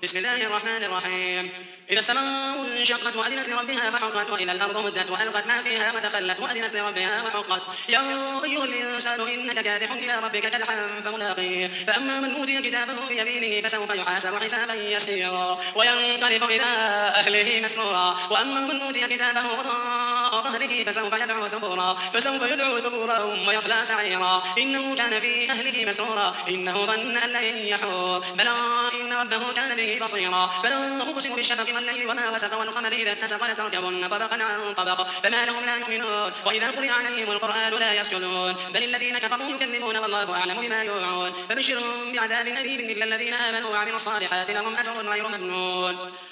بسم الله الرحمن الرحيم. إذا السماء انشقت وأذنت لربها فحقت وإذا الأرض مدت وألقت ما فيها وتخلت وأذنت لربها وحقت. يا أيها الإنسان إنك كادح إلى ربك كدحا فملاقيه. فأما من أوتي كتابه بيمينه فسوف يحاسب حسابا يسيرا وينقلب إلى أهله مسرورا. وأما من أوتي كتابه وراء ظهره فسوف يدعو ثبورا ويصلى سعيرا إنه كان في أهله مسرورا إنه ظن أن لن يحور بلى إن ربه كان به بصيرا. فلا أقسم بالشفق والليل وما وسق والقمر إذا اتسق لتركبن طبقا عن طبق فما لهم لا يؤمنون وإذا قرئ عليهم القرآن لا يسجدون بل الذين كفروا يكذبون والله أعلم بما يوعون. فبشرهم بعذاب أليم إلا الذين آمنوا وعملوا الصالحات لهم أجر غير ممنون.